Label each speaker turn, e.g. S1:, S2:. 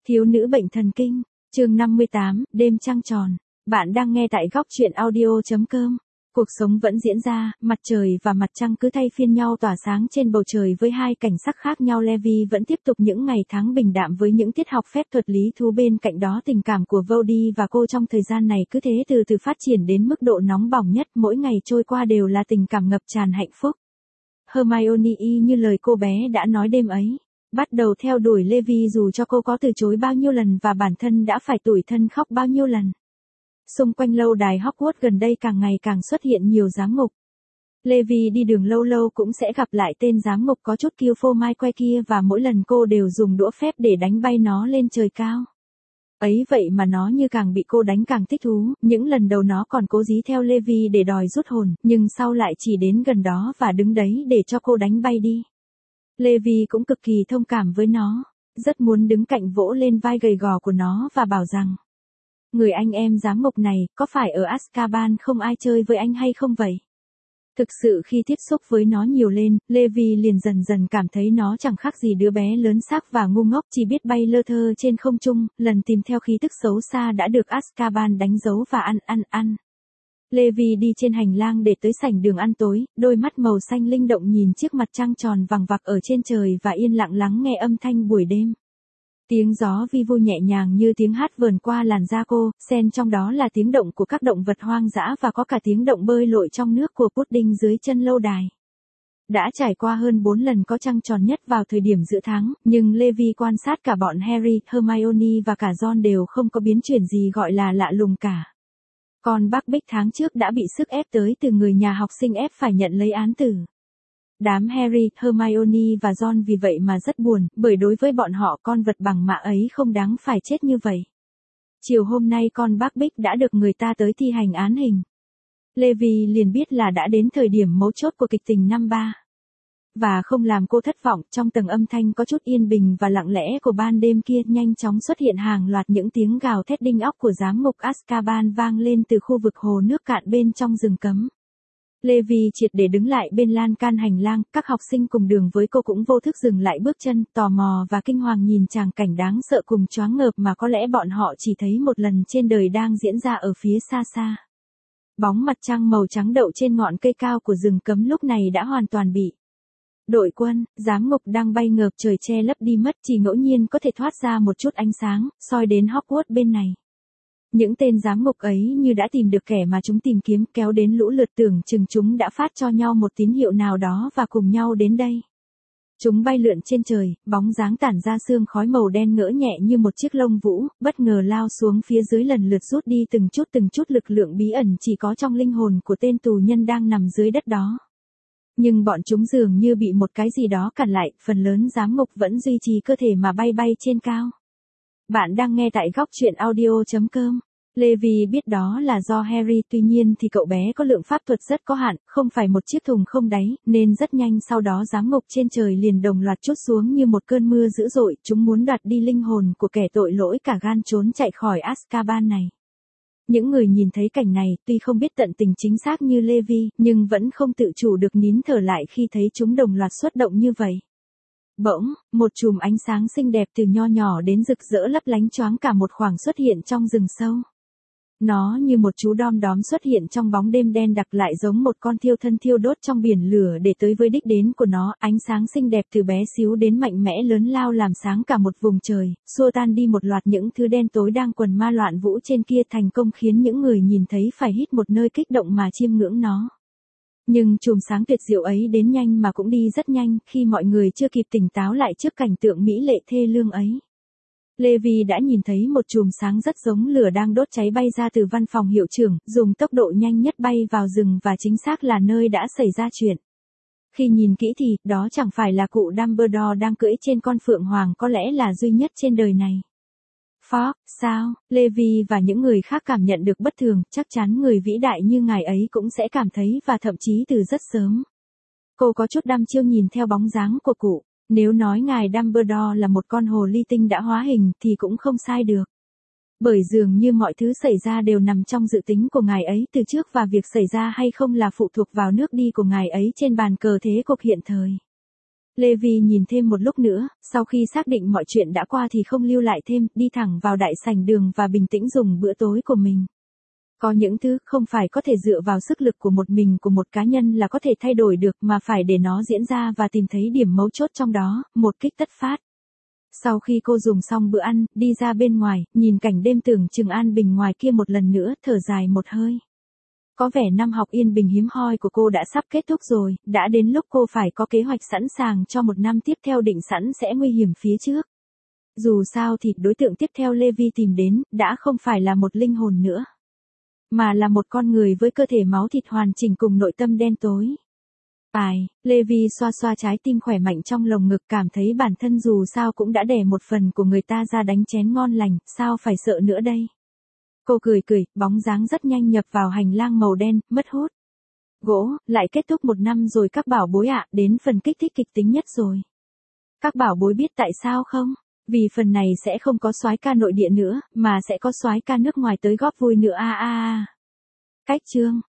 S1: Thiếu nữ bệnh thần kinh, chương 58, đêm trăng tròn. Bạn đang nghe tại góc truyện audio.com. Cuộc sống vẫn diễn ra, mặt trời và mặt trăng cứ thay phiên nhau tỏa sáng trên bầu trời với hai cảnh sắc khác nhau. Levi vẫn tiếp tục những ngày tháng bình đạm với những tiết học phép thuật lý thú, bên cạnh đó tình cảm của Vody và cô trong thời gian này cứ thế từ từ phát triển đến mức độ nóng bỏng nhất, mỗi ngày trôi qua đều là tình cảm ngập tràn hạnh phúc. Hermione y như lời cô bé đã nói đêm ấy, bắt đầu theo đuổi Levi dù cho cô có từ chối bao nhiêu lần và bản thân đã phải tủi thân khóc bao nhiêu lần. Xung quanh lâu đài Hogwarts gần đây càng ngày càng xuất hiện nhiều giám ngục. Levi đi đường lâu lâu cũng sẽ gặp lại tên giám ngục có chút kiêu phô mai quay kia và mỗi lần cô đều dùng đũa phép để đánh bay nó lên trời cao. Ấy vậy mà nó như càng bị cô đánh càng thích thú, những lần đầu nó còn cố dí theo Levi để đòi rút hồn, nhưng sau lại chỉ đến gần đó và đứng đấy để cho cô đánh bay đi. Levi cũng cực kỳ thông cảm với nó, rất muốn đứng cạnh vỗ lên vai gầy gò của nó và bảo rằng: người anh em giám ngục này, có phải ở Azkaban không ai chơi với anh hay không vậy? Thực sự khi tiếp xúc với nó nhiều lên, Levi liền dần dần cảm thấy nó chẳng khác gì đứa bé lớn xác và ngu ngốc chỉ biết bay lơ thơ trên không trung, lần tìm theo khí tức xấu xa đã được Azkaban đánh dấu và ăn. Levi đi trên hành lang để tới sảnh đường ăn tối, đôi mắt màu xanh linh động nhìn chiếc mặt trăng tròn vằng vặc ở trên trời và yên lặng lắng nghe âm thanh buổi đêm. Tiếng gió vi vu nhẹ nhàng như tiếng hát vờn qua làn da cô, xen trong đó là tiếng động của các động vật hoang dã và có cả tiếng động bơi lội trong nước của pudding dưới chân lâu đài. Đã trải qua hơn 4 lần có trăng tròn nhất vào thời điểm giữa tháng, nhưng Levi quan sát cả bọn Harry, Hermione và cả Ron đều không có biến chuyển gì gọi là lạ lùng cả. Còn bác Bích tháng trước đã bị sức ép tới từ người nhà học sinh ép phải nhận lấy án tử. Đám Harry, Hermione và Ron vì vậy mà rất buồn, bởi đối với bọn họ con vật bằng mạ ấy không đáng phải chết như vậy. Chiều hôm nay con bác Bích đã được người ta tới thi hành án hình. Levi liền biết là đã đến thời điểm mấu chốt của kịch tình năm 3. Và không làm cô thất vọng, trong tầng âm thanh có chút yên bình và lặng lẽ của ban đêm kia nhanh chóng xuất hiện hàng loạt những tiếng gào thét đinh óc của giám ngục Azkaban vang lên từ khu vực hồ nước cạn bên trong rừng cấm. Levi triệt để đứng lại bên lan can hành lang, các học sinh cùng đường với cô cũng vô thức dừng lại bước chân, tò mò và kinh hoàng nhìn tràng cảnh đáng sợ cùng choáng ngợp mà có lẽ bọn họ chỉ thấy một lần trên đời đang diễn ra ở phía xa xa. Bóng mặt trăng màu trắng đậu trên ngọn cây cao của rừng cấm lúc này đã hoàn toàn bị đội quân, giám ngục đang bay ngợp trời che lấp đi mất, chỉ ngẫu nhiên có thể thoát ra một chút ánh sáng, soi đến Hogwarts bên này. Những tên giám ngục ấy như đã tìm được kẻ mà chúng tìm kiếm, kéo đến lũ lượt, tưởng chừng chúng đã phát cho nhau một tín hiệu nào đó và cùng nhau đến đây. Chúng bay lượn trên trời, bóng dáng tản ra sương khói màu đen ngỡ nhẹ như một chiếc lông vũ, bất ngờ lao xuống phía dưới, lần lượt rút đi từng chút lực lượng bí ẩn chỉ có trong linh hồn của tên tù nhân đang nằm dưới đất đó. Nhưng bọn chúng dường như bị một cái gì đó cản lại, phần lớn giám ngục vẫn duy trì cơ thể mà bay trên cao. Bạn đang nghe tại góc truyện audio.com. Levi biết đó là do Harry, tuy nhiên thì cậu bé có lượng pháp thuật rất có hạn, không phải một chiếc thùng không đáy, nên rất nhanh sau đó giám ngục trên trời liền đồng loạt trút xuống như một cơn mưa dữ dội, chúng muốn đoạt đi linh hồn của kẻ tội lỗi cả gan trốn chạy khỏi Azkaban này. Những người nhìn thấy cảnh này, tuy không biết tận tình chính xác như Levi, nhưng vẫn không tự chủ được nín thở lại khi thấy chúng đồng loạt xuất động như vậy. Bỗng, một chùm ánh sáng xinh đẹp từ nho nhỏ đến rực rỡ lấp lánh choáng cả một khoảng xuất hiện trong rừng sâu. Nó như một chú đom đóm xuất hiện trong bóng đêm đen đặc, lại giống một con thiêu thân thiêu đốt trong biển lửa để tới với đích đến của nó. Ánh sáng xinh đẹp từ bé xíu đến mạnh mẽ lớn lao làm sáng cả một vùng trời, xua tan đi một loạt những thứ đen tối đang quần ma loạn vũ trên kia, thành công khiến những người nhìn thấy phải hít một nơi kích động mà chiêm ngưỡng nó. Nhưng chùm sáng tuyệt diệu ấy đến nhanh mà cũng đi rất nhanh, khi mọi người chưa kịp tỉnh táo lại trước cảnh tượng mỹ lệ thê lương ấy. Levi đã nhìn thấy một chùm sáng rất giống lửa đang đốt cháy bay ra từ văn phòng hiệu trưởng, dùng tốc độ nhanh nhất bay vào rừng và chính xác là nơi đã xảy ra chuyện. Khi nhìn kỹ thì, đó chẳng phải là cụ Dumbledore đang cưỡi trên con phượng hoàng có lẽ là duy nhất trên đời này. Fogg, sao? Levi và những người khác cảm nhận được bất thường, chắc chắn người vĩ đại như ngài ấy cũng sẽ cảm thấy, và thậm chí từ rất sớm. Cô có chút đăm chiêu nhìn theo bóng dáng của cụ. Nếu nói ngài Dumbledore là một con hồ ly tinh đã hóa hình thì cũng không sai được. Bởi dường như mọi thứ xảy ra đều nằm trong dự tính của ngài ấy từ trước, và việc xảy ra hay không là phụ thuộc vào nước đi của ngài ấy trên bàn cờ thế cục hiện thời. Levi nhìn thêm một lúc nữa, sau khi xác định mọi chuyện đã qua thì không lưu lại thêm, đi thẳng vào đại sảnh đường và bình tĩnh dùng bữa tối của mình. Có những thứ không phải có thể dựa vào sức lực của một mình của một cá nhân là có thể thay đổi được mà phải để nó diễn ra và tìm thấy điểm mấu chốt trong đó, một kích tất phát. Sau khi cô dùng xong bữa ăn, đi ra bên ngoài, nhìn cảnh đêm tưởng chừng an bình ngoài kia một lần nữa, thở dài một hơi. Có vẻ năm học yên bình hiếm hoi của cô đã sắp kết thúc rồi, đã đến lúc cô phải có kế hoạch sẵn sàng cho một năm tiếp theo định sẵn sẽ nguy hiểm phía trước. Dù sao thì đối tượng tiếp theo Levi tìm đến, đã không phải là một linh hồn nữa, mà là một con người với cơ thể máu thịt hoàn chỉnh cùng nội tâm đen tối. Levi xoa xoa trái tim khỏe mạnh trong lồng ngực, cảm thấy bản thân dù sao cũng đã đẻ một phần của người ta ra đánh chén ngon lành, sao phải sợ nữa đây. Cô cười, bóng dáng rất nhanh nhập vào hành lang màu đen, mất hút. Gỗ, lại kết thúc một năm rồi các bảo bối ạ, đến phần kích thích kịch tính nhất rồi. Các bảo bối biết tại sao không? Vì phần này sẽ không có soái ca nội địa nữa, mà sẽ có soái ca nước ngoài tới góp vui nữa. Cách chương